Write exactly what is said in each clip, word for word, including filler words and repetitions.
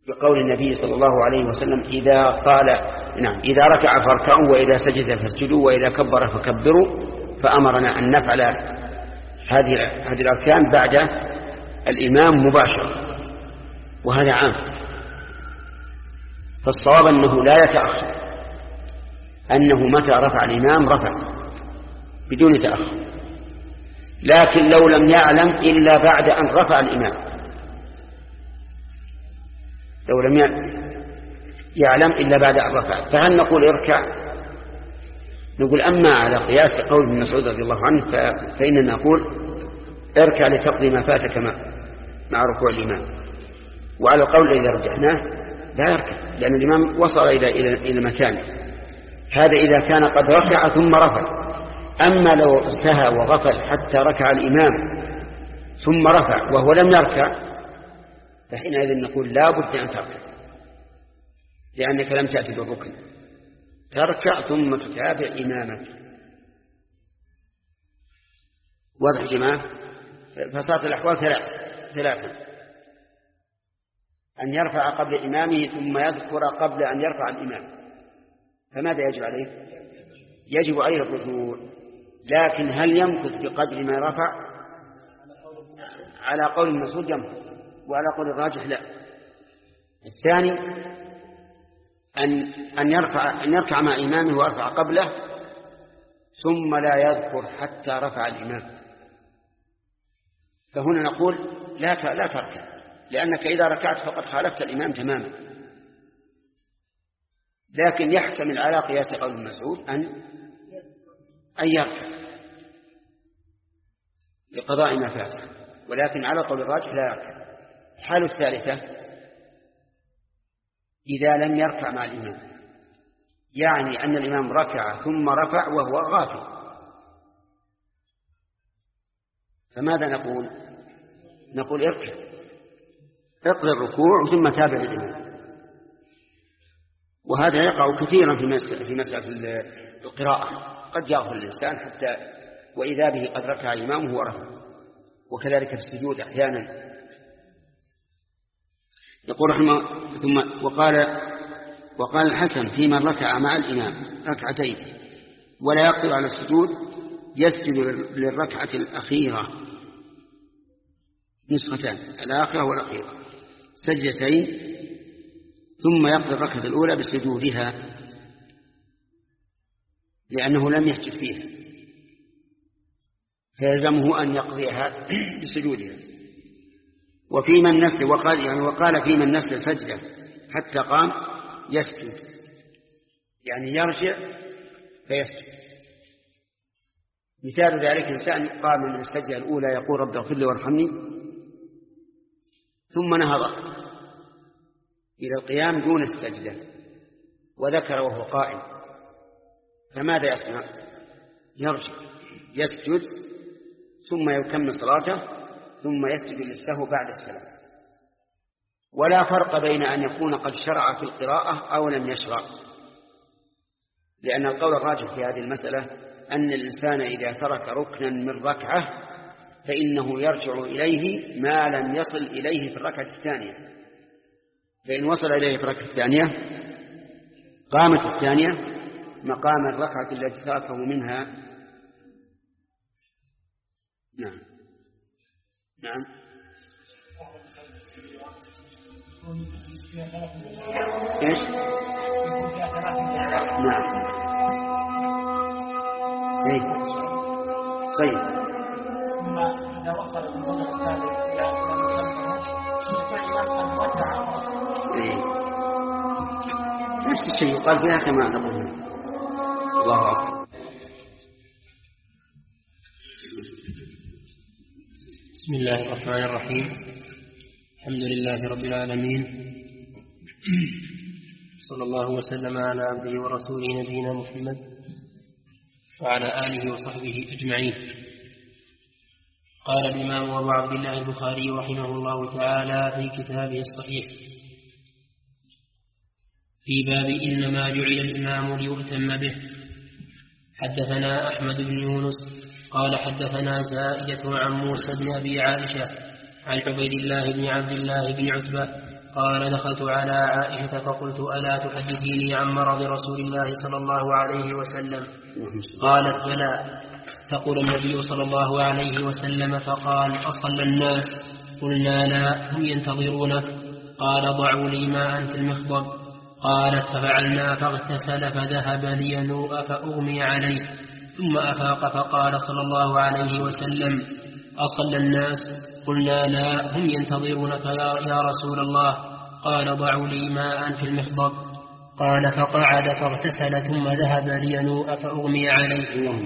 بقول النبي صلى الله عليه وسلم إذا قال نعم إذا ركع فاركعوا وإذا سجد فاسجدوا وإذا كبر فكبروا، فأمرنا أن نفعل هذه هذه الأركان بعد الإمام مباشرة، وهذا عام. فالصواب أنه لا يتأخر، أنه متى رفع الإمام رفع بدون تأخر، لكن لو لم يعلم إلا بعد أن رفع الإمام، لو لم يعلم إلا بعد أن رفع، فهل نقول اركع؟ نقول أما على قياس قول ابن مسعود رضي الله عنه فإننا نقول اركع لتقضي ما فاتك مع ركوع الإمام. وعلى القول الذي رجحناه لا يركع، لأن الإمام وصل إلى إلى إلى مكانه. هذا إذا كان قد ركع ثم رفع. أما لو سهى وغفل حتى ركع الإمام ثم رفع وهو لم يركع، فحينئذ نقول لا بد أن تركع، لأنك لم تأتي بالركن، تركع ثم تتابع إمامك. واضح جماعة؟ فصارت الأحوال ثلاث ثلاثة: أن يرفع قبل إمامه ثم يذكر قبل أن يرفع الإمام، فماذا يجب عليه؟ يجب عليه الرجوع، لكن هل يمكث بقدر ما رفع؟ على قول المسعود يمكث، وعلى قول الراجح لا. الثاني أن أن يرفع أن يركع مع إمامه ويرفع قبله ثم لا يذكر حتى رفع الإمام، فهنا نقول لا لا تركع، لأنك إذا ركعت فقد خالفت الإمام تماما. لكن يحتمل على قياس قول المسعود أن أن يركع لقضاء ما فات، ولكن على قول الراجح لا يركع. الحالة الثالثة إذا لم يركع مع الإمام، يعني أن الإمام ركع ثم رفع وهو غافل، فماذا نقول؟ نقول اركع، اقضي الركوع ثم تابع الإمام. وهذا يقع كثيرا في مسألة في مسألة القراءة، قد يغفل الإنسان حتى وإذا به قد ركع إمامه ورفع، وكذلك في السجود أحيانا. يقول رحمه ثم وقال وقال الحسن في من ركع مع الإمام ركعتين ولا يقدر على السجود يسجد للركعة الأخيرة نسختان، الآخرة والأخيرة سجدتين، ثم يقضي الركعة الأولى بسجودها لأنه لم يسجد فيها، فيلزمه أن يقضيها بسجودها. وفي من نسي وقال يعني وقال في من نسي سجدة حتى قام يسجد، يعني يرجع فيسجد. مثال ذلك إنسان قام من السجدة الأولى يقول رب اغفر لي وارحمني، ثم نهض إلى القيام دون السجدة وذكر وهو قائم، فماذا يصنع؟ يرجع يسجد ثم يكمل صلاته ثم يسجد للسهو بعد السلام. ولا فرق بين أن يكون قد شرع في القراءة أو لم يشرع، لأن القول الراجح في هذه المسألة أن الإنسان إذا ترك ركنا من ركعة فإنه يرجع إليه ما لم يصل إليه في الركعة الثانية، فإن وصل إليه في الركعة الثانية قامت الثانية مقام الركعة التي تركه منها. نعم نعم ايش؟ نعم اي طيب. ثم اذا وصل الموضع الثالث الى اي نفس الشيء قال فيها كما نقول. الله اكبر. بسم الله الرحمن الرحيم. الحمد لله رب العالمين، صلى الله وسلم على عبده ورسوله نبينا محمد وعلى آله وصحبه أجمعين. قال الإمام أبو عبد الله البخاري رحمه الله تعالى في كتابه الصحيح في باب إنما جعل الإمام ليؤتم به. حدثنا أحمد بن يونس قال حدثنا زائدة عن موسى بن أبي عائشة عن عبيد الله بن عبد الله بن عتبة قال دخلت على عائشة فقلت ألا تحدثيني عن مرض رسول الله صلى الله عليه وسلم؟ قالت بلى. تقول النبي صلى الله عليه وسلم فقال أصلى الناس؟ قلنا لا هم ينتظرونك. قال ضعوا لي ماء في المخضب. قالت ففعلنا فاغتسل فذهب لينوء فأغمي عليه ثم أفاق فقال صلى الله عليه وسلم أصلى الناس؟ قلنا لا هم ينتظرونك يا رسول الله. قال ضعوا لي ماء في المخضب. قال فقعد فاغتسل ثم ذهب لينوء فأغمي عليه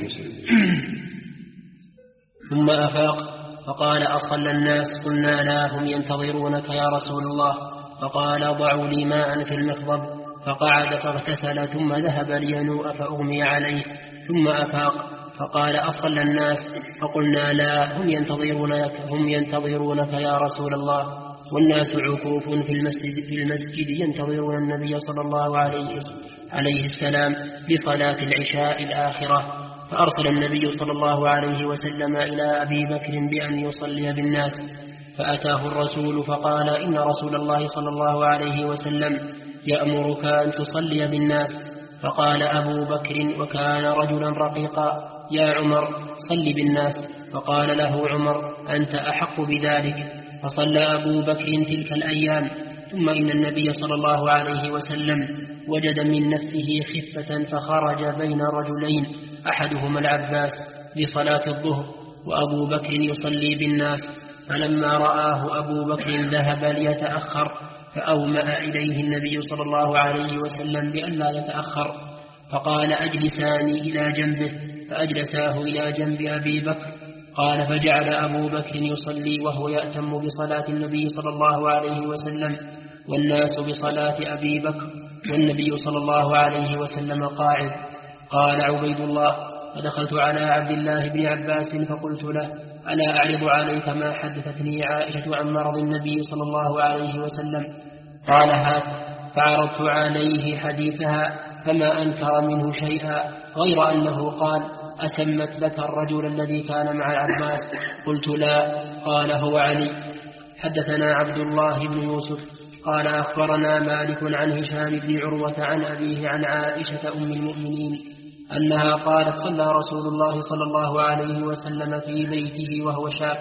ثم أفاق فقال أصلى الناس؟ قلنا لا هم ينتظرونك يا رسول الله. فقال ضعوا لي ماء في المخضب. فقعد فاغتسل ثم ذهب لينوء فأغمي عليه ثم أفاق فقال أصلى الناس؟ فقلنا لا هم ينتظرونك هم ينتظرونك يا رسول الله. والناس عكوف في المسجد, في المسجد ينتظرون النبي صلى الله عليه, عليه السلام لصلاة العشاء الآخرة. فأرسل النبي صلى الله عليه وسلم إلى أبي بكر بأن يصلي بالناس. فأتاه الرسول فقال إن رسول الله صلى الله عليه وسلم يأمرك أن تصلي بالناس. فقال أبو بكر وكان رجلا رقيقا يا عمر صل بالناس. فقال له عمر أنت أحق بذلك. فصلى أبو بكر تلك الأيام. ثم إن النبي صلى الله عليه وسلم وجد من نفسه خفة فخرج بين رجلين أحدهما العباس لصلاة الظهر وأبو بكر يصلي بالناس. فلما رآه أبو بكر ذهب ليتأخر فأومأ إليه النبي صلى الله عليه وسلم بأن لا يتأخر. فقال أجلساني إلى جنبه. فأجلساه إلى جنب أبي بكر. قال فجعل أبو بكر يصلي وهو يأتم بصلاة النبي صلى الله عليه وسلم والناس بصلاة أبي بكر والنبي صلى الله عليه وسلم قاعد. قال عبيد الله فدخلت على عبد الله بن عباس فقلت له ألا أعرض عليك ما حدثتني عائشة عن مرض النبي صلى الله عليه وسلم؟ قال هات. فعرضت عليه حديثها فما أنكر منه شيئا غير أنه قال أسمت لك الرجل الذي كان مع العباس؟ قلت لا. قال هو علي. حدثنا عبد الله بن يوسف قال أخبرنا مالك عن هشام بن عروة عن أبيه عن عائشة أم المؤمنين أنها قالت صلى رسول الله صلى الله عليه وسلم في بيته وهو شاب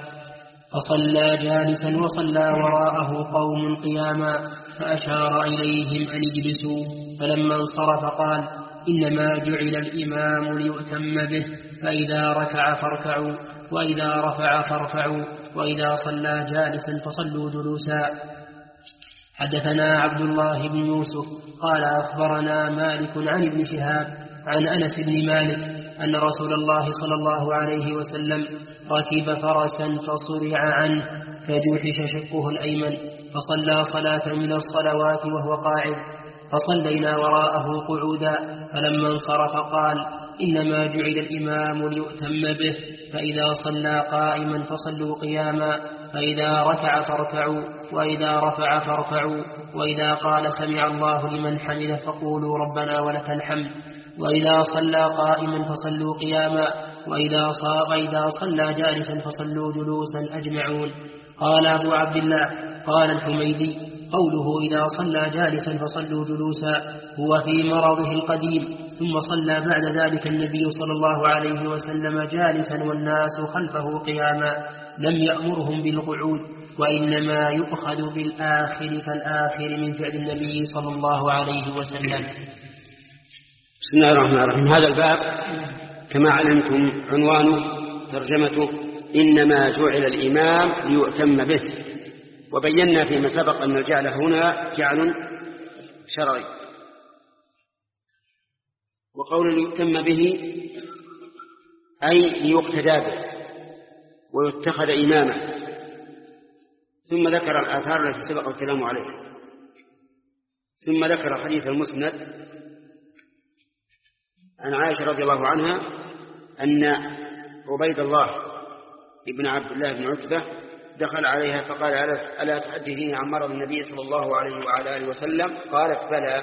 فصلى جالسا وصلى وراءه قوم قياما فأشار إليهم أن اجلسوا. فلما انصرف قال إنما جعل الإمام ليؤتم به فإذا ركع فاركعوا وإذا رفع فارفعوا وإذا صلى جالسا فصلوا جلوسا. حدثنا عبد الله بن يوسف قال أخبرنا مالك عن ابن شهاب عن أنس بن مالك أن رسول الله صلى الله عليه وسلم ركب فرسا فصرع عنه فجوحش شقه الأيمن فصلى صلاة من الصلوات وهو قاعد فصلينا وراءه قعودا. فلما انصرف قال إنما جعل الإمام ليؤتم به فإذا صلى قائما فصلوا قياما فإذا ركع فاركعوا وإذا رفع فارفعوا وإذا قال سمع الله لمن حمده فقولوا ربنا ولك الحمد وإذا صلى قائما فصلوا قياما وإذا وإذا صلى جالسا فصلوا جلوسا أجمعون. قال أبو عبد الله قال الحميدي قوله إذا صلى جالسا فصلوا جلوسا هو في مرضه القديم. ثم صلى بعد ذلك النبي صلى الله عليه وسلم جالسا والناس خلفه قياما لم يأمرهم بالقعود وإنما يؤخذ بالآخر فالآخر من فعل النبي صلى الله عليه وسلم. بسم الله الرحمن الرحيم. هذا الباب كما علمتم عنوانه ترجمته إنما جعل الإمام ليؤتم به. وبينا فيما سبق أن الجعل هنا جعل شرعي. وقول ليؤتم به أي ليقتدى به ويتخذ إماما. ثم ذكر الآثار التي سبق الكلام عليها. ثم ذكر حديث المسند عن عائشة رضي الله عنها أن عبيد الله ابن عبد الله بن عتبة دخل عليها فقال ألا تحدثيني عن مرض النبي صلى الله عليه وعلى آله وسلم؟ قالت بلى.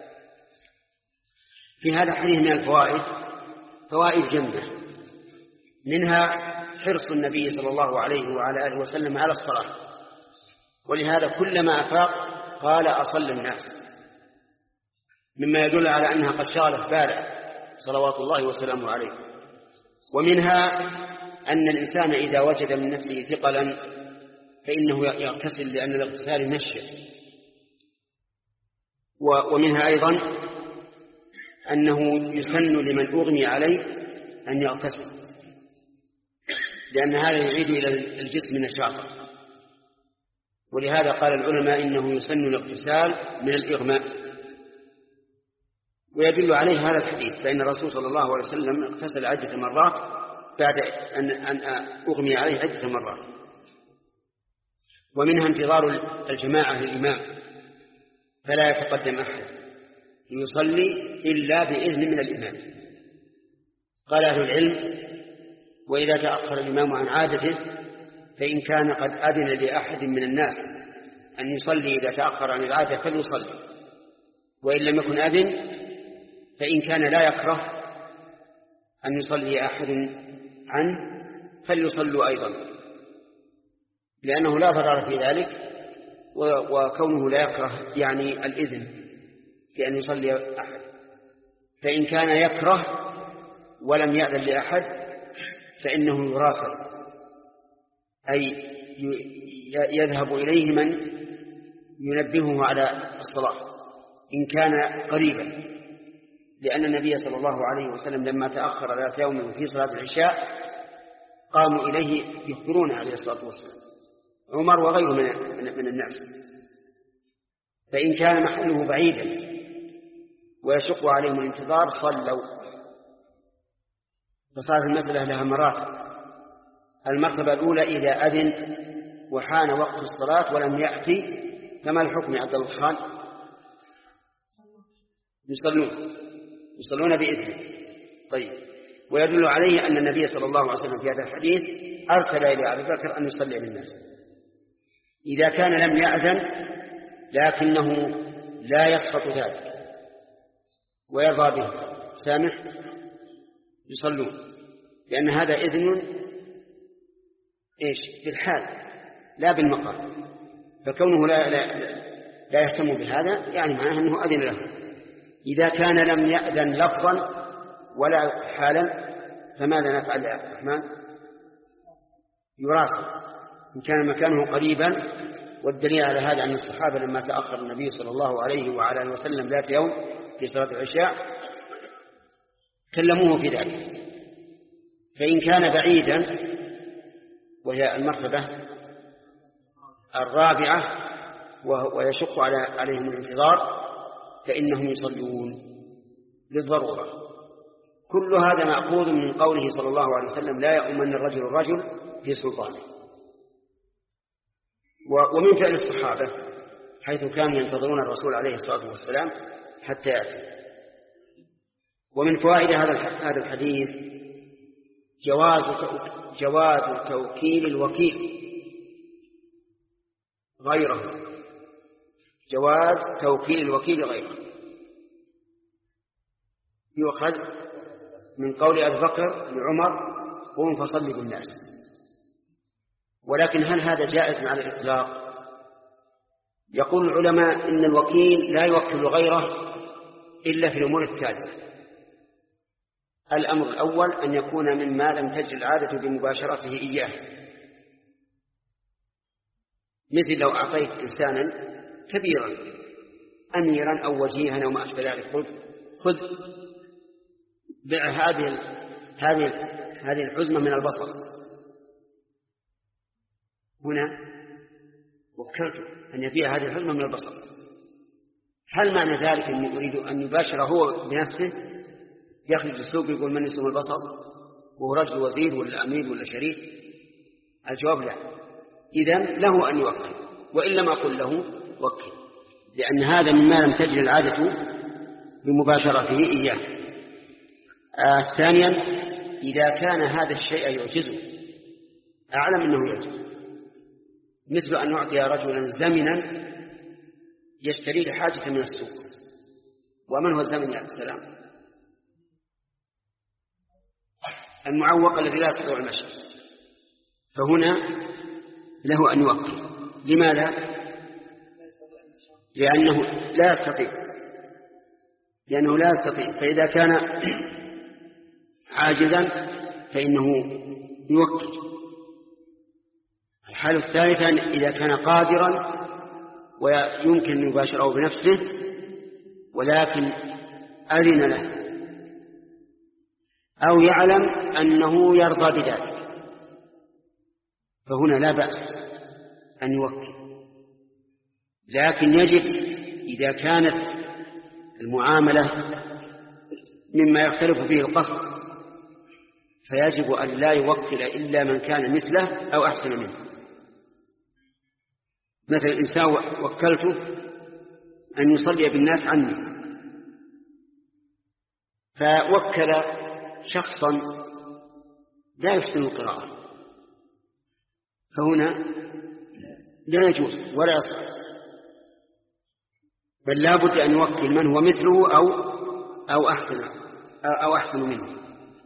في هذا الحديث من الفوائد فوائد جمة، منها حرص النبي صلى الله عليه وعلى آله وسلم على الصلاة، ولهذا كلما أفاق قال أصلى الناس، مما يدل على أنها قد شغلت باله صلوات الله وسلامه عليه. ومنها أن الإنسان إذا وجد من نفسه ثقلا فإنه يغتسل، لأن الاغتسال نشة. ومنها أيضا أنه يسن لمن أغمي عليه أن يغتسل، لأن هذا يعيد إلى الجسم نشاطا. ولهذا قال العلماء إنه يسن الاغتسال من الإغماء. ويدل عليه هذا الحديث، فإن الرسول صلى الله عليه وسلم اغتسل عدة مرات بعد أن أغمي عليه عدة مرات. ومنها انتظار الجماعة للإمام، فلا يتقدم أحد يصلي إلا بإذن من الإمام. قال أهل العلم: وإذا تأخر الإمام عن عادته فإن كان قد أذن لأحد من الناس أن يصلي إذا تأخر عن العادة فليصلي، وإن لم يكن أذن فإن كان لا يكره أن يصلي أحد عنه فليصلوا أيضا، لأنه لا ضرر في ذلك، وكونه لا يكره يعني الإذن في أن يصلي أحد. فإن كان يكره ولم يأذن لأحد فإنه يراسل، أي يذهب إليه من ينبهه على الصلاة إن كان قريبا، لأن النبي صلى الله عليه وسلم لما تأخر ذات يوم في صلاة العشاء قاموا إليه يخبرون عليه الصلاة والسلام، عمر وغيره من الناس. فإن كان محله بعيدا ويشق عليهم الانتظار صلوا. فصارت المسألة لها مراتب. المرتبة الأولى إذا أذن وحان وقت الصلاة ولم يأتي فما الحكم يا عبد الله خان؟ يصلون يصلون بإذنه. طيب، ويدل عليه أن النبي صلى الله عليه وسلم في هذا الحديث أرسل إلى أبي بكر أن يصلي بالناس. إذا كان لم يأذن لكنه لا يسقط ذلك ويرضى به سامح يصلون، لأن هذا إذن إيش بالحال لا بالمقام. فكونه لا, لا, لا يهتم بهذا يعني معناه أنه أذن له. إذا كان لم يأذن لفظا ولا حالا فماذا نفعل يا عبد الرحمن؟ يراسل إن كان مكانه قريبا. والدليل على هذا أن الصحابة لما تأخر النبي صلى الله عليه وعلى اله وسلم ذات يوم في صلاة العشاء كلموه في ذلك. فإن كان بعيدا وهي المرتبة الرابعة ويشق عليهم الانتظار فإنهم يصلون للضرورة. كل هذا مأخوذ من قوله صلى الله عليه وسلم: لا يؤمن الرجل الرجل في سلطانه. ومن فعل الصحابة حيث كانوا ينتظرون الرسول عليه الصلاة والسلام حتى يأتي. ومن فوائد هذا الحديث جواز جواز توكيل الوكيل غيره جواز توكيل الوكيل غيره يؤخذ من قول أبي بكر لعمر: قوم فصل بالناس. ولكن هل هذا جائز مع الإطلاق؟ يقول العلماء إن الوكيل لا يوكل غيره إلا في الأمور التالية. الأمر الأول أن يكون مما لم تجر العادة بمباشرته إياه، مثل لو أعطيت إنسانا كبيرا أميرا أو وجيها أو ما أشبه ذلك خذ بع هذه هذه هذه الحزمة من البصل، هنا وكلت أن يبيع هذه الحزمة من البصل. هل معنى ذلك أنه يريد أن يباشر هو بنفسه يخرج السوق يقول من يسمى البصل وهو رجل وزير ولا أمير ولا شريك؟ الجواب لا. إذن له أن يوكل، وإن لم أقل له وكل، لأن هذا مما لم تجري العادة بمباشرته إياه. آه ثانيا إذا كان هذا الشيء يعجزه، أعلم أنه يعجز، مثل أن يعطي رجلا زمنا يشتري لحاجة من السوق. ومن هو الزمن يا السلام؟ المعوق الذي لا يستطيع المشي. فهنا له أن يوكل. لماذا؟ لأنه لا يستطيع لأنه لا يستطيع فإذا كان عاجزا فإنه يوكل. الحالة الثالثة إذا كان قادرا ويمكن أن يباشره بنفسه ولكن أذن له أو يعلم أنه يرضى بذلك فهنا لا بأس أن يوكل. لكن يجب إذا كانت المعاملة مما يختلف فيه القصد فيجب أن لا يوكل إلا من كان مثله أو أحسن منه. مثل إنسان وكلته أن يصلي بالناس عني فوكل شخصا لا يحسن القراءة فهنا لا يجوز ولا يصح، بل لا بد أن يوكل من هو مثله أو أو أحسن أو أحسن منه.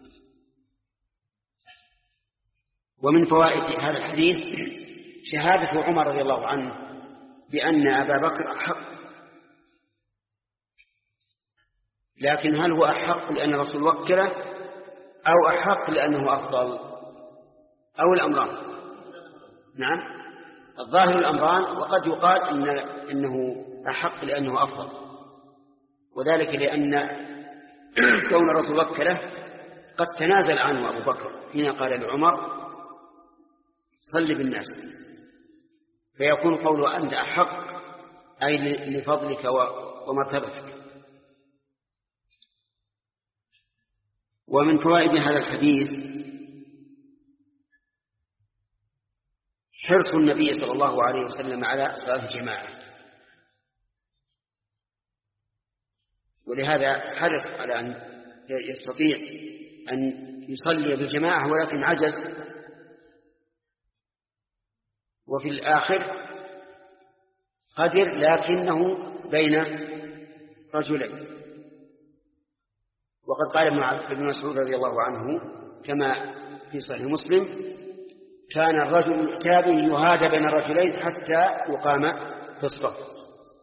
ومن فوائد هذا الحديث شهادة عمر رضي الله عنه بأن أبا بكر أحق، لكن هل هو أحق لأن الرسول وكله أو أحق لأنه أفضل أو الأمران؟ نعم الظاهر الأمران، وقد يقال إن إنه أحق لأنه أفضل، وذلك لأن كون الرسول وكله قد تنازل عنه أبو بكر حين قال لعمر صل بالناس، فيكون قوله أنت أحق أي لفضلك ومرتبتك. ومن فوائد هذا الحديث حرص النبي صلى الله عليه وسلم على صلاة الجماعة، ولهذا حرص على أن يستطيع أن يصلي بالجماعة ولكن عجز، وفي الآخر قدر لكنه بين رجلين. وقد قال ابن مسعود رضي الله عنه كما في صحيح مسلم كان الرجل التابع يهادى بين الرجلين حتى يقام في الصف.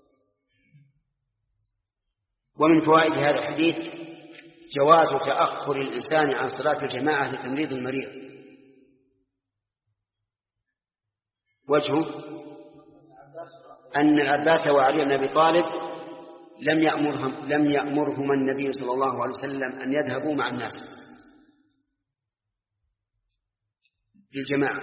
ومن فوائد هذا الحديث جواز تأخر الإنسان عن صلاة الجماعة لتمريض المريض. وجهه أن العباس وعلي بن أبي طالب لم يأمرهم لم يأمرهما النبي صلى الله عليه وسلم أن يذهبوا مع الناس للجماعة.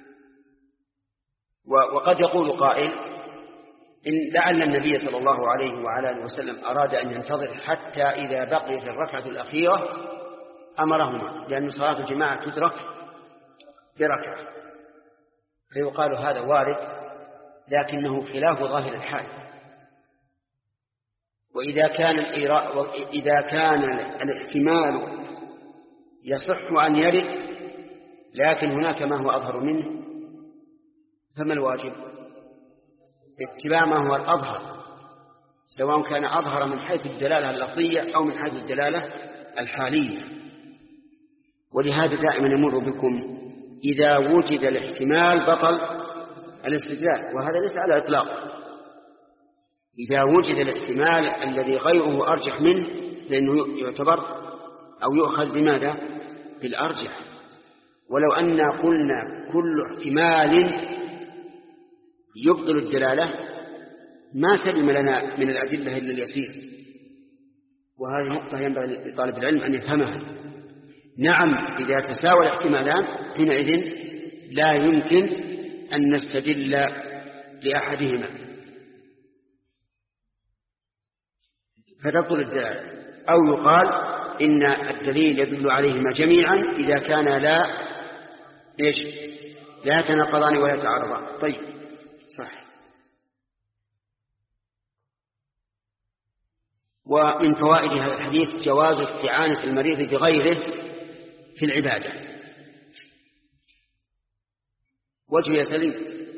وقد يقول قائل إن لعل النبي صلى الله عليه وعلى آله وسلم أراد أن ينتظر حتى إذا بقيت الركعة الأخيرة أمرهما، لأن صلاة الجماعة تدرك بركعة، فيقال هذا وارد لكنه خلاف ظاهر الحال. وإذا كان وإذا كان الاحتمال يصح أن يرد لكن هناك ما هو أظهر منه، فما الواجب؟ اتباع ما هو الأظهر، سواء كان أظهر من حيث الدلالة اللفظية أو من حيث الدلالة الحالية. ولهذا دائما يمر بكم إذا وجد الاحتمال بطل الاستدلال، وهذا ليس على إطلاق. إذا وجد الاحتمال الذي غيره أرجح منه لأنه يعتبر أو يؤخذ بماذا؟ بالأرجح. ولو أننا قلنا كل احتمال يبطل الدلالة ما سلم لنا من الأدلة إلا اليسير، وهذه نقطة ينبغي لطالب العلم أن يفهمها. نعم إذا تساوى الاحتمالان حينئذ لا يمكن أن نستدل لأحدهما فتبطل الدلالة، أو يقال إن الدليل يدل عليهما جميعا إذا كان لا إيش لا يتناقضان ولا يتعارضان. طيب صح. ومن فوائد هذا الحديث جواز استعانة المريض بغيره في العبادة. وجه يا سليم.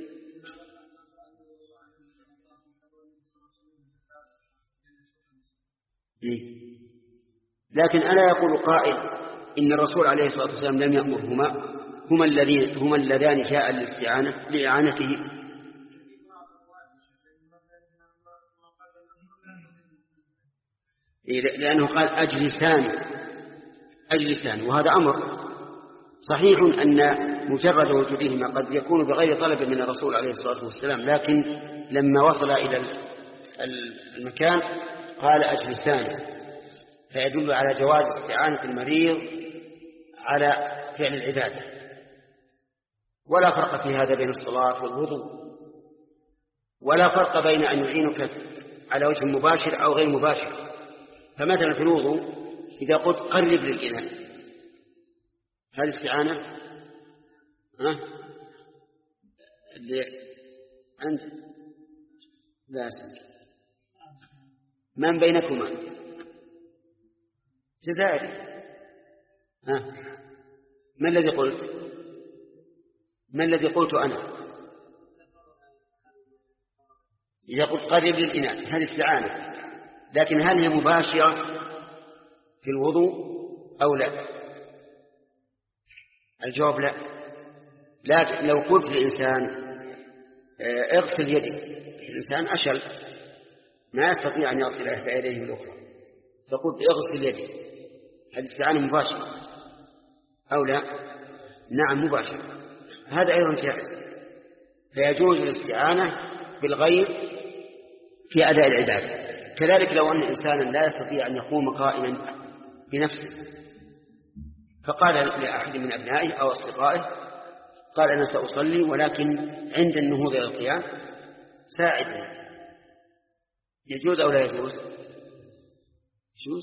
لكن ألا يقول قائل إن الرسول عليه الصلاة والسلام لم يأمرهما، هما الذين هما اللذان جاء للاستعانة لإعانته. لأنه قال أجلسان أجلسان، وهذا أمر صحيح أن مجرد وجودهما قد يكون بغير طلب من الرسول عليه الصلاة والسلام، لكن لما وصل إلى المكان قال أجلسان، فيدل على جواز استعانة المريض على فعل العبادة. ولا فرق في هذا بين الصلاة والوضوء، ولا فرق بين أن يعينك على وجه مباشر أو غير مباشر. فمثلا في الوضوء إذا قلت قرب للإناء، هذه استعانة ها اللي أنت لا أسأل من بينكما جزائري، ها ما الذي قلت ما الذي قلت أنا؟ إذا قلت قرب للإناء هذه استعانة، لكن هل هي مباشرة في الوضوء أو لا؟ الجواب لا. لكن لو قلت للإنسان اغسل يدك، الإنسان أشل ما يستطيع أن يغسل إحدى يديه الأخرى، فقلت اغسل يدك، هذه استعانة مباشرة أو لا؟ نعم مباشرة، هذا أيضا جائز. فيجوز الاستعانة بالغير في أداء العبادة. كذلك لو أن إنسانا لا يستطيع أن يقوم قائما بنفسه، فقال لأحد من أبنائه أو أصدقائه قال أنا سأصلي ولكن عند النهوض إلى القيام ساعدني، يجوز أو لا يجوز؟ يجوز.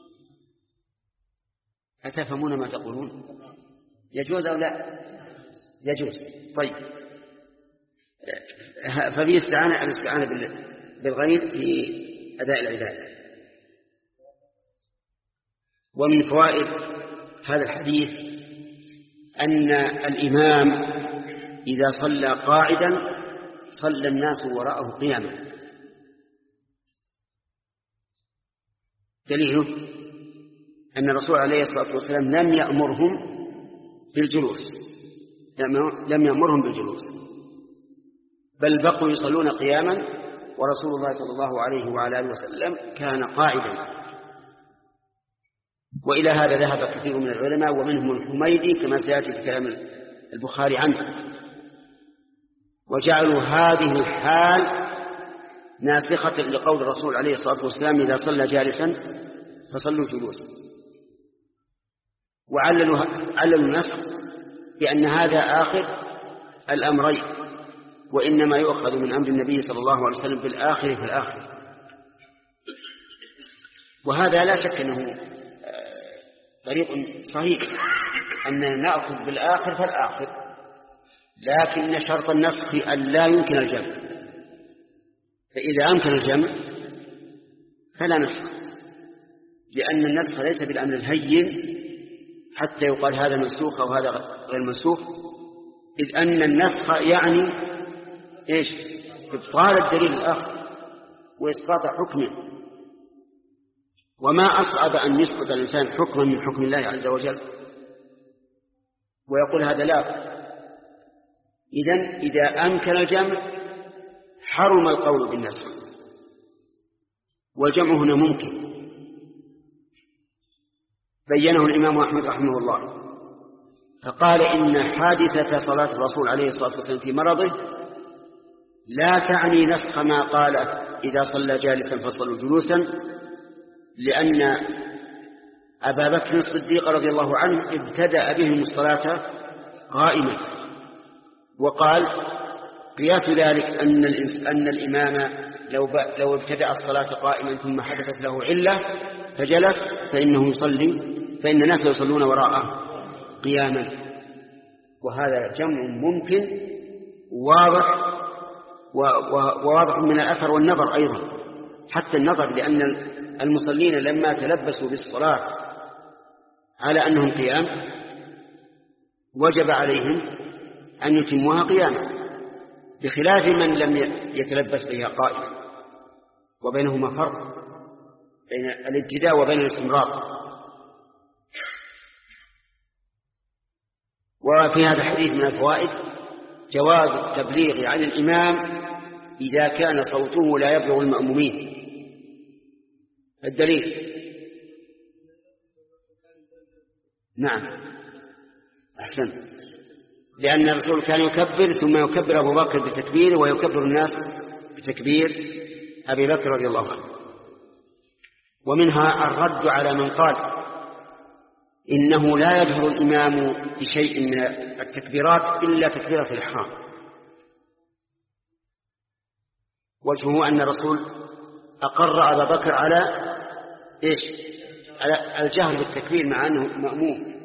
أتفهمون ما تقولون؟ يجوز أو لا؟ يجوز. طيب، ففي استعانة الاستعانة بالغير في أداء العبادة. ومن فوائد هذا الحديث أن الإمام إذا صلى قاعدا صلى الناس وراءه قياما. دليله أن الرسول عليه الصلاة والسلام لم يأمرهم بالجلوس، لم يأمرهم بالجلوس، بل بقوا يصلون قياما، ورسول الله صلى الله عليه وعلى آله وسلم كان قاعدا. وإلى هذا ذهب كثير من العلماء ومنهم الحميدي كما سيأتي في كلام البخاري عنه، وجعلوا هذه الحال ناسخة لقول الرسول عليه الصلاة والسلام إذا صلى جالسا فصلوا جلوسا، وعللوا عللوا النسخ بأن هذا آخر الأمرين، وإنما يؤخذ من أمر النبي صلى الله عليه وسلم بالآخر في الآخر. وهذا لا شك أنه طريق صحيح أن نأخذ بالآخر فالآخر، لكن شرط النسخ أن لا يمكن الجمع، فإذا أمكن الجمع فلا نسخ، لأن النسخ ليس بالأمر الهين حتى يقال هذا منسوخ أو هذا غير منسوخ، إذ أن النسخ يعني إيش؟ إبطال الدليل الآخر وإسقاط حكمه. وما أصعب أن يسقط الإنسان حكما من حكم الله عز وجل ويقول هذا لا. إذن إذا أمكن الجمع حرم القول بالنسخ، والجمع هنا ممكن، بينه الإمام أحمد رحمه الله، فقال إن حادثة صلاة الرسول عليه الصلاة والسلام في مرضه لا تعني نسخ ما قال إذا صلى جالسا فصلوا جلوسا، لأن أبا بكر الصديق رضي الله عنه ابتدأ بهم الصلاة قائما، وقال قياس ذلك أن, أن الإمام لو, لو ابتدأ الصلاة قائما ثم حدثت له علة فجلس فإنه يصلي، فإن الناس يصلون وراءه قياما. وهذا جمع ممكن واضح، وواضح من الأثر والنظر أيضا، حتى النظر، لأن المصلين لما تلبسوا بالصلاة على أنهم قيام وجب عليهم أن يتموها قياما، بخلاف من لم يتلبس بها قائما، وبينهما فرق بين الابتداء وبين الاستمرار. وفي هذا الحديث من الفوائد جواز التبليغ عن الإمام إذا كان صوته لا يبلغ المأمومين، الدليل. نعم أحسن، لأن الرسول كان يكبر ثم يكبر أبو بكر بتكبيره ويكبر الناس بتكبير أبي بكر رضي الله عنه. ومنها الرد على من قال إنه لا يجهر الإمام بشيء من التكبيرات إلا تكبيرة الإحرام. وجهه أن الرسول أقر أبا بكر على إيش؟ على الجهر بالتكبير مع أنه مأموم،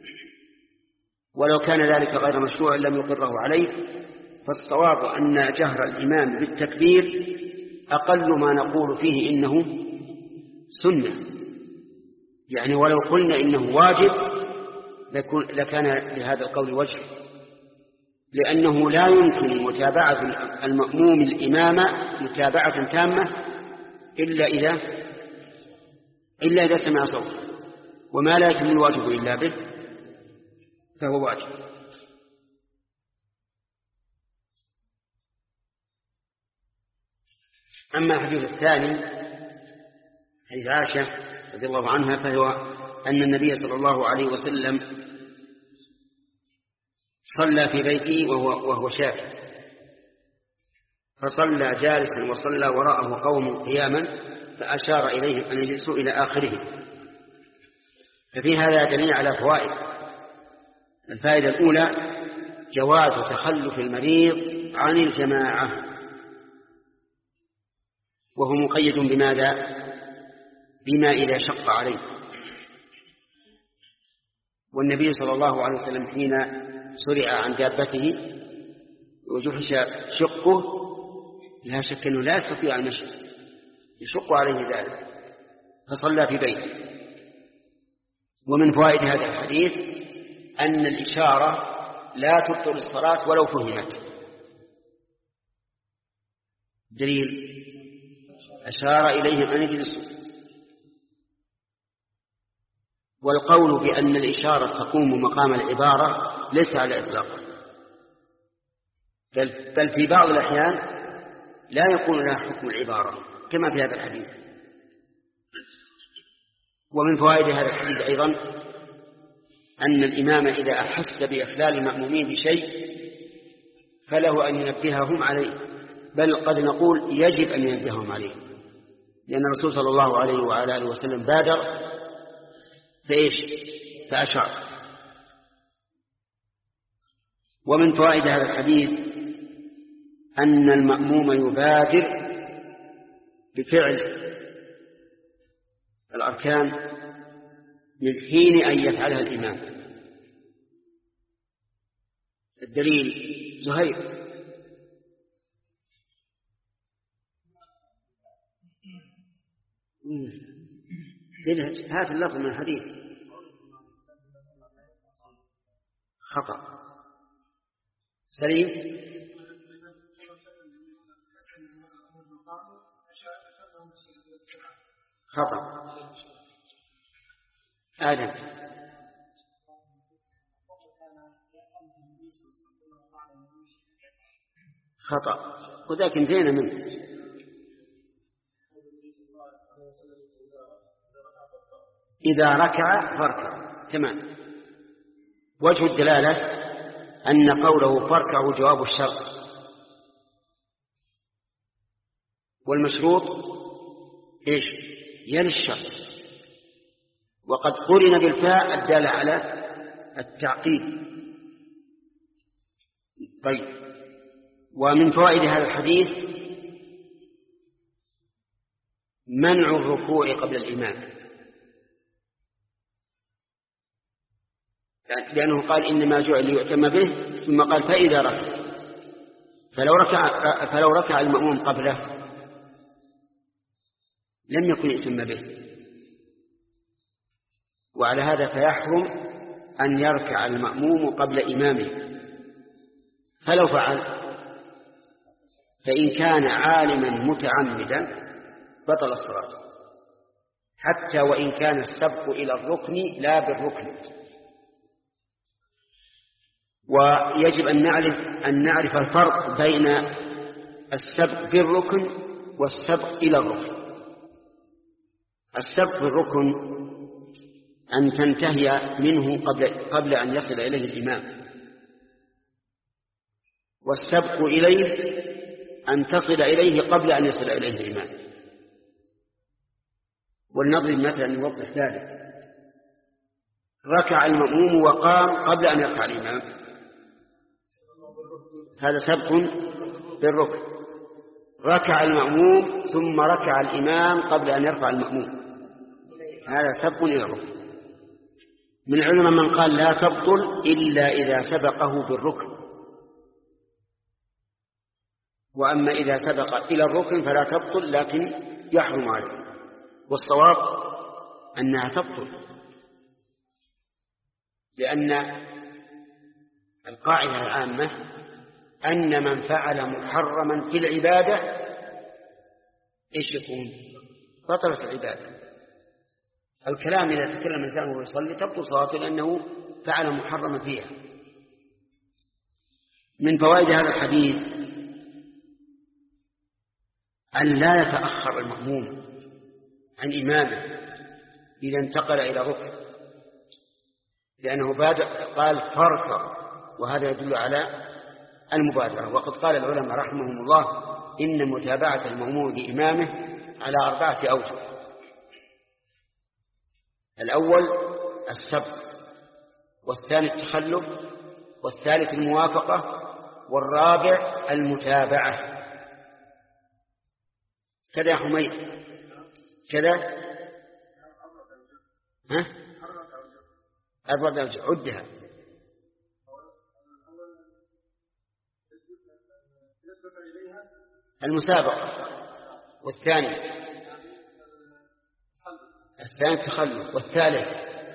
ولو كان ذلك غير مشروع لم يقره عليه. فالصواب أن جهر الإمام بالتكبير أقل ما نقول فيه إنه سنة، يعني ولو قلنا إنه واجب لكان لهذا القول وجه، لأنه لا يمكن متابعة المأموم الإمام متابعة تامة إلا إذا إلا إذا سمع صوته، وما لا يتم الواجب إلا به فهو واجب. أما الحديث الثاني حديث عائشة رضي الله عنها فهو أن النبي صلى الله عليه وسلم صلى في بيته وهو, وهو شاك، فصلى جالسا وصلى وراءه قوم قياما فأشار إليهم أن يجلسوا إلى آخره. ففي هذا دليل على فوائد. الفائدة الأولى جواز تخلف المريض عن الجماعة، وهو مقيد بماذا؟ بما إذا شق عليه. والنبي صلى الله عليه وسلم حين سرع عن دابته وجحش شقه لا شك أنه لا يستطيع المشي، يشق عليه ذلك، فصلى في بيته. ومن فوائد هذا الحديث أن الإشارة لا تبطل الصلاة ولو فهمت. دليل أشار إليهم أن يجلسوا. والقول بأن الإشارة تقوم مقام العبارة ليس على الإطلاق، بل, بل في بعض الأحيان لا يكون لها حكم العبارة كما في هذا الحديث. ومن فوائد هذا الحديث أيضا أن الإمام إذا أحس بإخلال المأمومين بشيء فله أن ينبههم عليه، بل قد نقول يجب أن ينبههم عليه، لأن الرسول صلى الله عليه وعلى آله وسلم بادر فإيش؟ فأشار. ومن فوائد هذا الحديث أن المأموم يبادر بفعل الأركان من حين أن يفعلها الإمام. الدليل زهير. هات اللفظ من الحديث. خطأ. سليم. خطأ. آدم. خطأ. وذاك انتهينا منه. إذا ركع فاركع. تمام. وجه الدلالة أن قوله فاركعوا جواب الشرط، والمشروط إيش؟ يلي الشرط، وقد قرن بالفاء الدالة على التعقيد. طيب. ومن فوائد هذا الحديث منع الركوع قبل الإمام، لأنه قال إنما جعل ليؤتم به، ثم قال فإذا ركع، فلو ركع فلو ركع المأموم قبله لم يكن يؤتم به، وعلى هذا فيحرم أن يركع المأموم قبل إمامه. فلو فعل فإن كان عالما متعمدا بطل الصلاة، حتى وإن كان السبق إلى الركن لا بالركن. ويجب أن نعرف أن نعرف الفرق بين السبق في الركن والسبق إلى الركن. السبق الركن أن تنتهي منه قبل, قبل أن يصل إليه الإمام، والسبق إليه أن تصل إليه قبل أن يصل إليه الإمام. ولنضرب مثلا يوضح ذلك: ركع المأموم وقام قبل أن يركع الإمام، هذا سبق بالركن. ركع المأموم ثم ركع الإمام قبل أن يرفع المأموم، هذا سبق إلى الركن. من العلماء من قال لا تبطل إلا إذا سبقه بالركن، وأما إذا سبق إلى الركن فلا تبطل لكن يحرم عليه. والصواب أنها تبطل، لأن القاعدة العامة أن من فعل محرما في العبادة إيش يكون؟ بطلت العبادة. الكلام إذا تكلم الإنسان وهو يصلي تبطل صلاته لأنه فعل محرما فيها. من فوائد هذا الحديث أن لا يتأخر المأموم عن إمامه إذا انتقل إلى ركن، لأنه بادئ قال فاركع، وهذا يدل على المبادرة. وقد قال العلماء رحمهم الله إن متابعة المأموم لإمامه على أربعة أوجه: الأول السبق، والثاني التخلف، والثالث الموافقة، والرابع المتابعة. كذا يا حميد كذا، ها أربعة أوجه عدها. المسابقة، والثاني الثاني التخلف، والثالث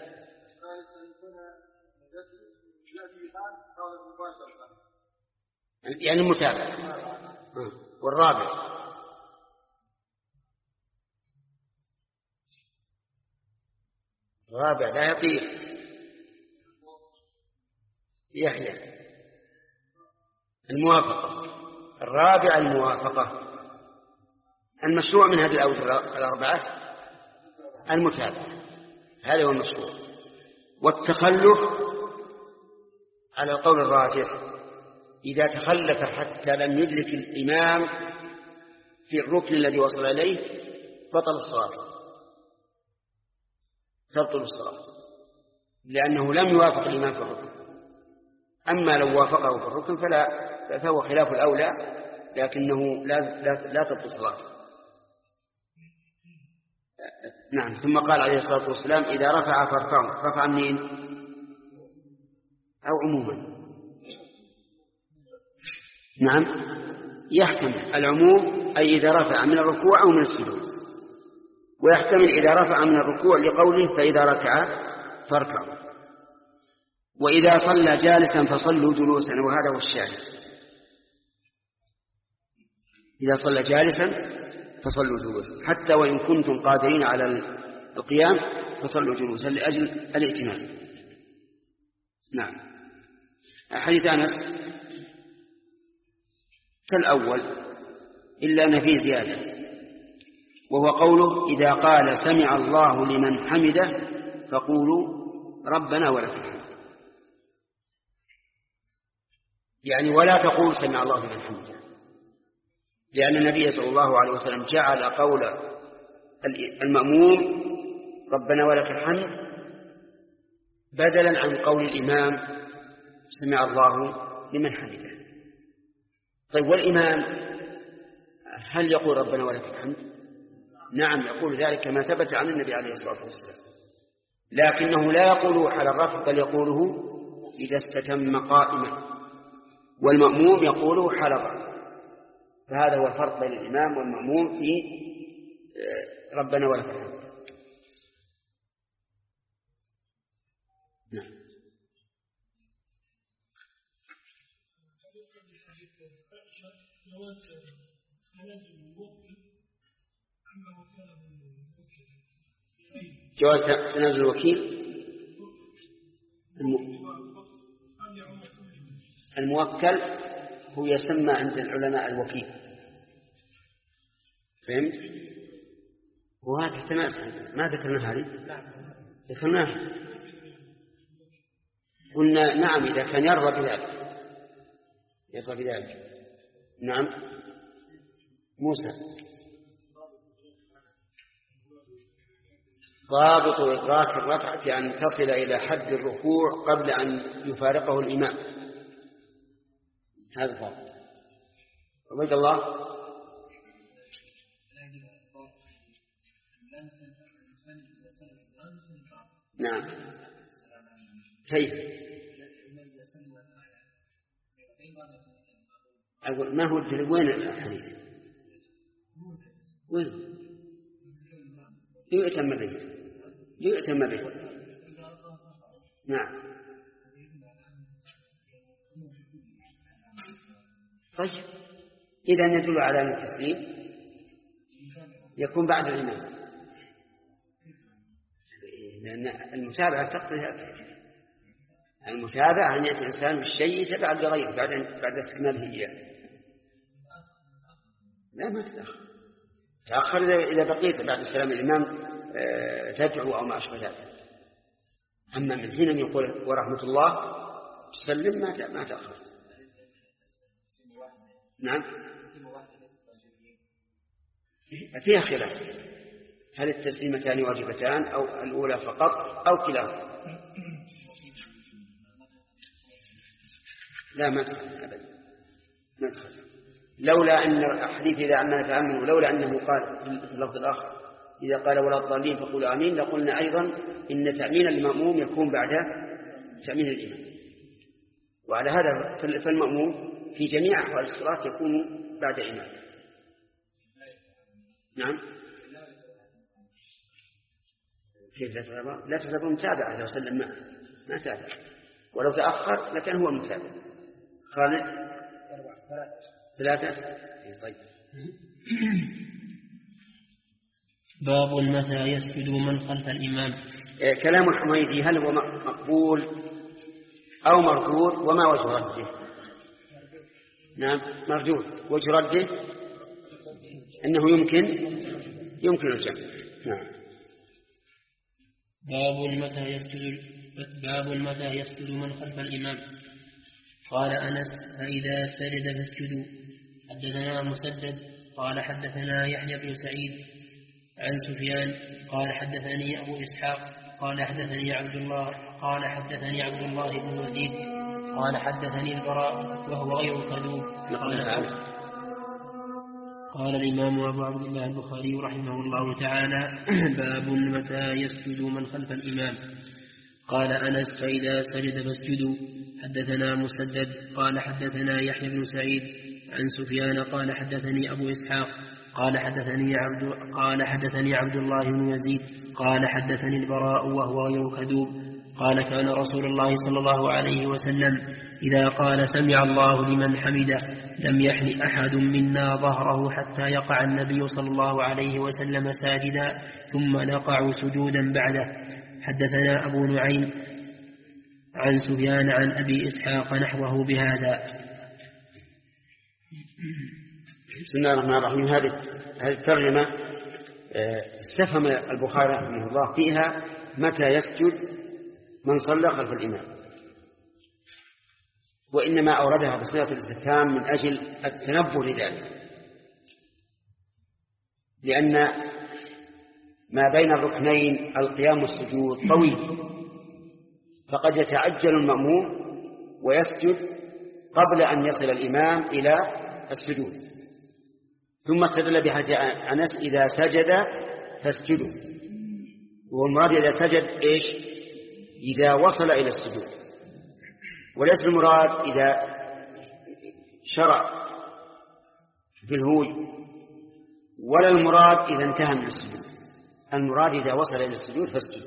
يعني المتابعة، والرابع الرابع لا يطيق يحيى الموافقة. الرابع الموافقة. المشروع من هذه الأوجه الأربعة المتابعة، هذا هو المشروع. والتخلف على القول الراجح إذا تخلف حتى لم يدرك الإمام في الركن الذي وصل إليه بطل الصلاة، تبطل الصلاة، لأنه لم يوافق الإمام في الركن. أما لو وافقه في الركن فلا فهو خلاف الأولى، لكنه لا لا, لا تبطل صلاته. نعم. ثم قال عليه الصلاة والسلام إذا رفع فارفعوا. رفع منين أو عموما؟ نعم يحتمل العموم أي إذا رفع من الركوع أو من السجود، ويحتمل إذا رفع من الركوع لقوله فإذا ركع فاركعوا. وإذا صلى جالسا فصلوا جلوسا، وهذا هو الشاهد. إذا صلى جالسا فصلوا جلوسا، حتى وإن كنتم قادرين على القيام فصلوا جلوسا لأجل الائتمام. نعم. حديث أنس كالأول إلا أن فيه زيادة، وهو قوله إذا قال سمع الله لمن حمده فقولوا ربنا ولك الحمد، يعني ولا تقول سمع الله لمن حمده، لأن النبي صلى الله عليه وسلم جعل قول المأموم ربنا ولك الحمد بدلا عن قول الإمام سمع الله لمن حمده. طيب والإمام هل يقول ربنا ولك الحمد؟ نعم يقول ذلك كما ثبت عن النبي عليه الصلاة والسلام، لكنه لا يقوله حال الرفع بل يقوله إذا استتم قائما، والمأموم يقوله حال الرفع. فهذا هو الفرق بين الإمام والمأموم في ربنا ولك الحمد. نعم. جواز تنازل الوكيل الموكل هو يسمى عند العلماء الوكيل، فهمت؟ وهذا احتمال ما ذكرنا هذه ذكرناها قلنا نعم إذا كان يرضى بذلك يرضى بذلك. نعم موسى ضابط إدراك الركعة أن تصل إلى حد الركوع قبل أن يفارقه الإمام. هذا ضابط. عبيد الله. نعم كيف؟ أقول ما هو الدليل؟ وين الحديث؟ وين؟ يؤتم به يؤتم به. نعم طيب إذا يدل على أن التسليم يكون بعد الإمام، لأن المتابعة تقتضي هذا. المتابعة أن يأتي الإنسان بالشيء يتبع لغيره بعد بعد استكماله إياه. لا ما تتأخر، تأخر إذا بقيت بعد السلام الإمام تدعو أو ما أشبه ذلك. أما من حين يقول ورحمة الله تسلم ما ما تأخر. نعم فيها خلاف، هل التسليمتان واجبتان أو الأولى فقط أو كلاهما؟ لا ما تخلف أبدا ما تخلف. لولا أن الحديث إذا عمنا نتأمل ولولا أنه قال في اللفظ الآخر إذا قال ولا الضالين فقولوا آمين لقلنا أيضا إن تأمين المأموم يكون بعد تأمين الإمام. وعلى هذا فالمأموم في جميع أحوال الصلاة يكون بعد إمام. نعم كيف لا تعتبر؟ لا تعتبر متابعة لو سلم معه ما تابع، ولو تأخر لكان هو المتابع. خالد ثلاثة. طيب باب متى يسجد من خلف الإمام. كلام الحميدي هل هو مقبول أو مردود وما وجه رده؟ نعم مردود. وجه رده أنه يمكن يمكن الجمع. نعم. باب متى يسجد باب متى يسجد من خلف الإمام. قال أنس فإذا سجد فاسجدوا. حدثنا مسدد قال حدثنا يحيى بن سعيد عن سفيان قال حدثني أبو إسحاق قال حدثني عبد الله قال حدثني عبد الله بن يزيد قال حدثني البراء وهو غير كذوب. قال قال الإمام أبو عبد الله البخاري رحمه الله تعالى باب متى يسجد من خلف الإمام. قال أنس فإذا سجد فاسجدوا. حدثنا مسدد قال حدثنا يحيى بن سعيد عن سفيان قال حدثني أبو إسحاق قال حدثني عبد قال حدثني عبد الله بن يزيد قال حدثني البراء وهو غير كذوب قال كان رسول الله صلى الله عليه وسلم إذا قال سمع الله لمن حمده لم يحن أحد منا ظهره حتى يقع النبي صلى الله عليه وسلم ساجدا ثم نقع سجودا بعده. حدثنا أبو نعيم عن سفيان عن أبي إسحاق نحوه بهذا. بسم الله الرحمن الرحيم. هذه هذه الترجمة استفهم البخاري رحمه الله فيها متى يسجد من صلى خلف الإمام، وإنما أوردها بصيغة الاستفهام من أجل التنبه لذلك، لأن ما بين الركنين القيام والسجود طويل، فقد يتعجل المأموم ويسجد قبل أن يصل الإمام إلى السجود. ثم استدل بحديث أنس إذا سجد فاسجدوا، والمراد إذا سجد إيش؟ إذا وصل إلى السجود، وليس المراد إذا شرع في الهوي، ولا المراد إذا انتهى من السجود، المراد إذا وصل إلى السجود فاسجد.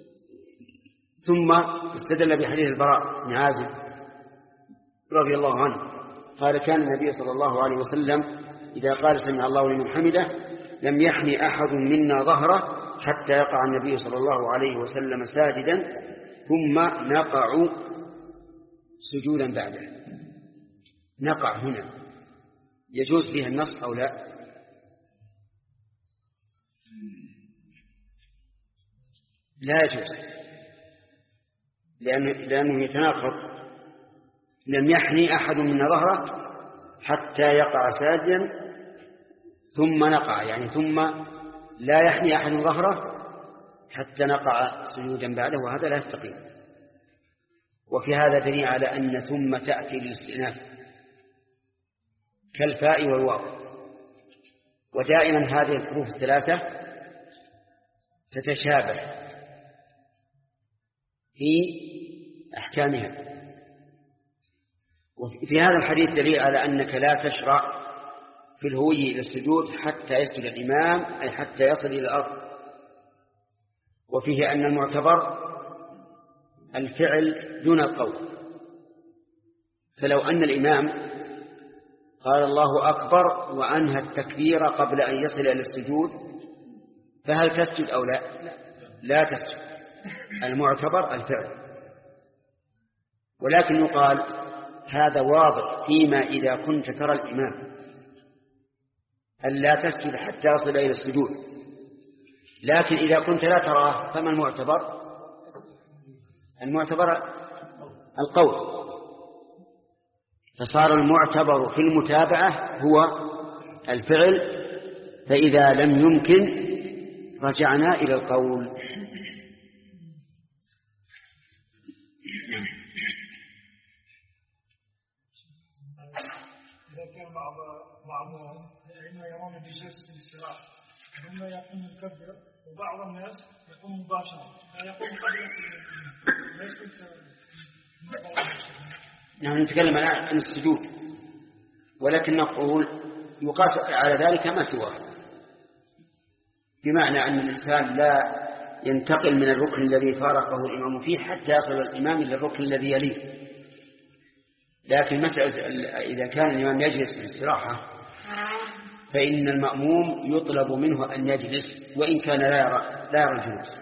ثم استدل بحديث البراء بن عازب رضي الله عنه قال كان النبي صلى الله عليه وسلم إذا قال سمع الله لمن حمده لم يحن أحد منا ظهره حتى يقع النبي صلى الله عليه وسلم ساجدا ثم نقع سجودا بعده. نقع هنا يجوز فيها النصب أو لا؟ لا يجوز، لأنه, لأنه يتناقض. لم يحني أحد من ظهره حتى يقع ساجدا ثم نقع، يعني ثم لا يحني أحد ظهره حتى نقع سجودا بعده، وهذا لا يستقيم. وفي هذا دليل على أن ثم تأتي للاستئناف كالفاء والواو. ودائما هذه الحروف الثلاثة تتشابه في أحكامها. وفي هذا الحديث دليل على أنك لا تشرع في الهوي إلى السجود حتى يسجد الإمام، أي حتى يصل إلى الأرض. وفيه أن المعتبر الفعل دون القول. فلو أن الإمام قال الله أكبر وأنهى التكبير قبل أن يصل إلى السجود فهل تسجد أو لا؟ لا تسجد. المعتبر الفعل. ولكن يقال هذا واضح فيما إذا كنت ترى الإمام أن لا تسجد حتى يصل إلى السجود، لكن إذا كنت لا تراه فما المعتبر؟ المعتبر القول. فصار المعتبر في المتابعة هو الفعل، فإذا لم يمكن رجعنا إلى القول. إذا كان بعض بعض الأئمة يرون بجلسة الاستراحة ثم يقوم يكبر، وبعض الناس يقوم مباشرة لا يقوم قبل لا يكون. نحن نتكلم الآن عن السجود، ولكن نقول يقاس على ذلك ما سواه، بمعنى أن الإنسان لا ينتقل من الركن الذي فارقه الإمام فيه حتى يصل الإمام إلى الركن الذي يليه. لكن مسألة إذا كان الإمام يجلس في الاستراحة فإن المأموم يطلب منه أن يجلس وإن كان لا يرى لا يرى الجلوس،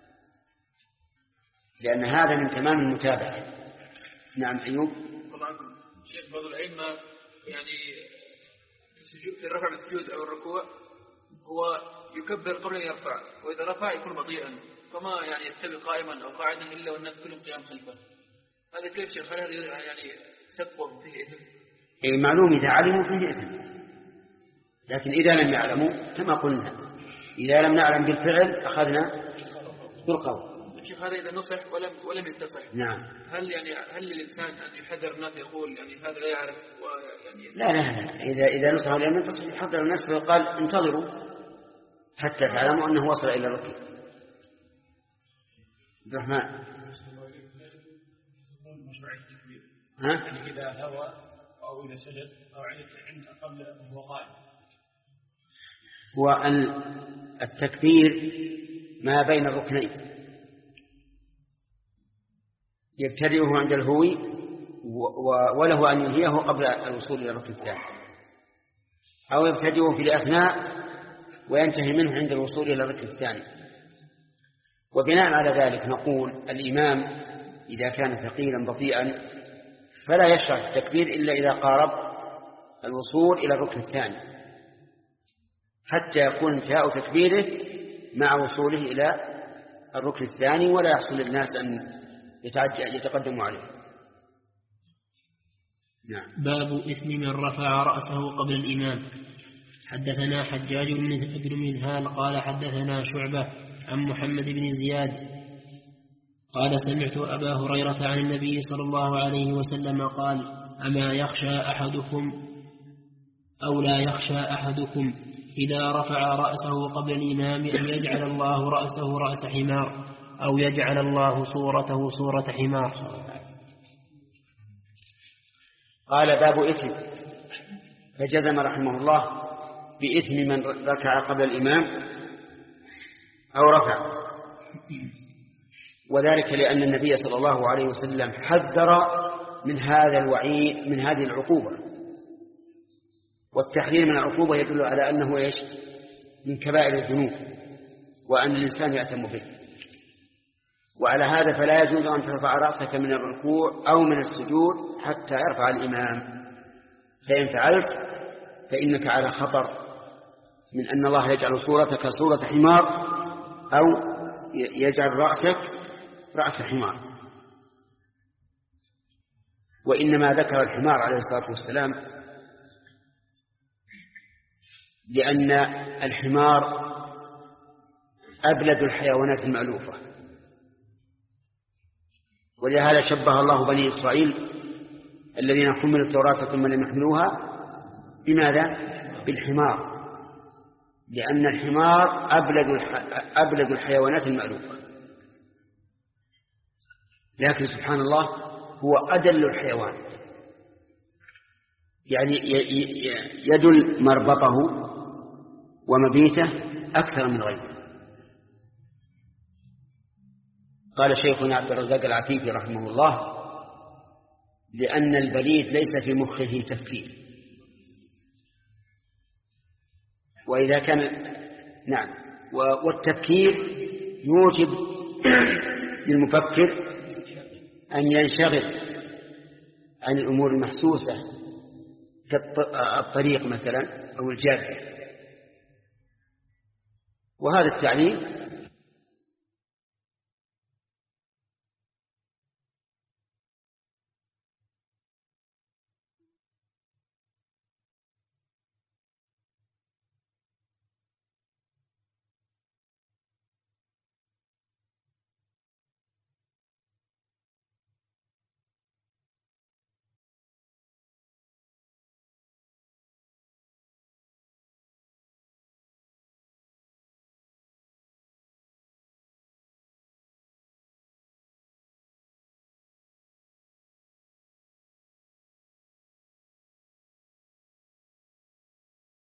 لأن هذا من تمام المتابعة. نعم أيوب. طبعا شيخ بعض الأئمة يعني السجود في الرفع بالسجود أو الركوع هو يكبر قبل أن يرفع، وإذا رفع يكون بطيئا، فما يعني يستوي قائما أو قاعدا إلا والناس كلهم قيام خلفه. هذا كيف شيخ؟ هل هذا يعني سبب فيه إثم؟ أي معلوم إذا علموا فيه إثم، لكن إذا لم يعلموا كما قلنا إذا لم نعلم بالفعل أخذنا بالقول. شيخ هذا إذا نصح ولم ولم يتصح. نعم. هل يعني هل للإنسان أن يحذر الناس يقول يعني هذا لا يعرف ويعني لا لا لا إذا إذا نصح ولم يتصح يحذر الناس ويقال انتظروا حتى تعلموا أنه وصل إلى الركن. عبد الرحمن. ها؟ يعني إذا هوى أو إذا سجد أو عند قبل وهو قائم. هو التكبير ما بين الركنين يبتدئه عند الهوي وله أن ينهيه قبل الوصول إلى الركن الثاني، أو يبتدئه في الأثناء وينتهي منه عند الوصول إلى الركن الثاني. وبناء على ذلك نقول الإمام إذا كان ثقيلا بطيئا فلا يشرع التكبير إلا إذا قارب الوصول إلى الركن الثاني، حتى يكون انتهاء تكبيره مع وصوله إلى الركن الثاني ولا يحصل للناس أن يتقدموا عليه. نعم. باب إثم من رفع رأسه قبل الإمام. حدثنا حجاج بن منهال قال حدثنا شعبة عن محمد بن زياد قال سمعت أبا هريرة عن النبي صلى الله عليه وسلم قال أما يخشى أحدكم أو لا يخشى أحدكم إذا رفع رأسه قبل الإمام أن يجعل الله رأسه رأس حمار أو يجعل الله صورته صورة حمار. قال باب إثم، فجزم رحمه الله بإثم من ركع قبل الإمام أو رفع، وذلك لأن النبي صلى الله عليه وسلم حذر من هذا الوعيد من هذه العقوبة، والتحذير من العقوبة يدل على أنه إيش؟ من كبائر الذنوب وأن الإنسان يأثم به. وعلى هذا فلا يجوز أن ترفع رأسك من الركوع أو من السجود حتى يرفع الإمام، فإن فعلت فإنك على خطر من أن الله يجعل صورتك صورة حمار أو يجعل رأسك رأس حمار. وإنما ذكر الحمار عليه الصلاة والسلام لأن الحمار أبلد الحيوانات المألوفة، ولهذا شبه الله بني إسرائيل الذين حملوا التوراة ثم لم يحملوها بماذا؟ بالحمار، لأن الحمار أبلد أبلد الحيوانات المألوفة. لكن سبحان الله هو أدل الحيوان، يعني يدل مربطه ومبيته أكثر من غيره. قال شيخنا عبد الرزاق العفيفي رحمه الله: لأن البليد ليس في مخه تفكير، وإذا كان نعم والتفكير يوجب للمفكر أن ينشغل عن الأمور المحسوسة كالطريق مثلا أو الجادة. وهذا التعليم